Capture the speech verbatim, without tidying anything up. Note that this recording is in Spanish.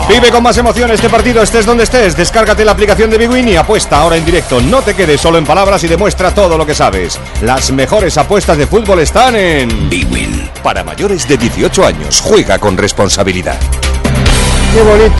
Vive con más emoción este partido, estés donde estés. Descárgate la aplicación de BWin y apuesta ahora en directo. No te quedes solo en palabras y demuestra todo lo que sabes. Las mejores apuestas de fútbol están en BWin. Para mayores de dieciocho años, juega con responsabilidad. Qué bonito.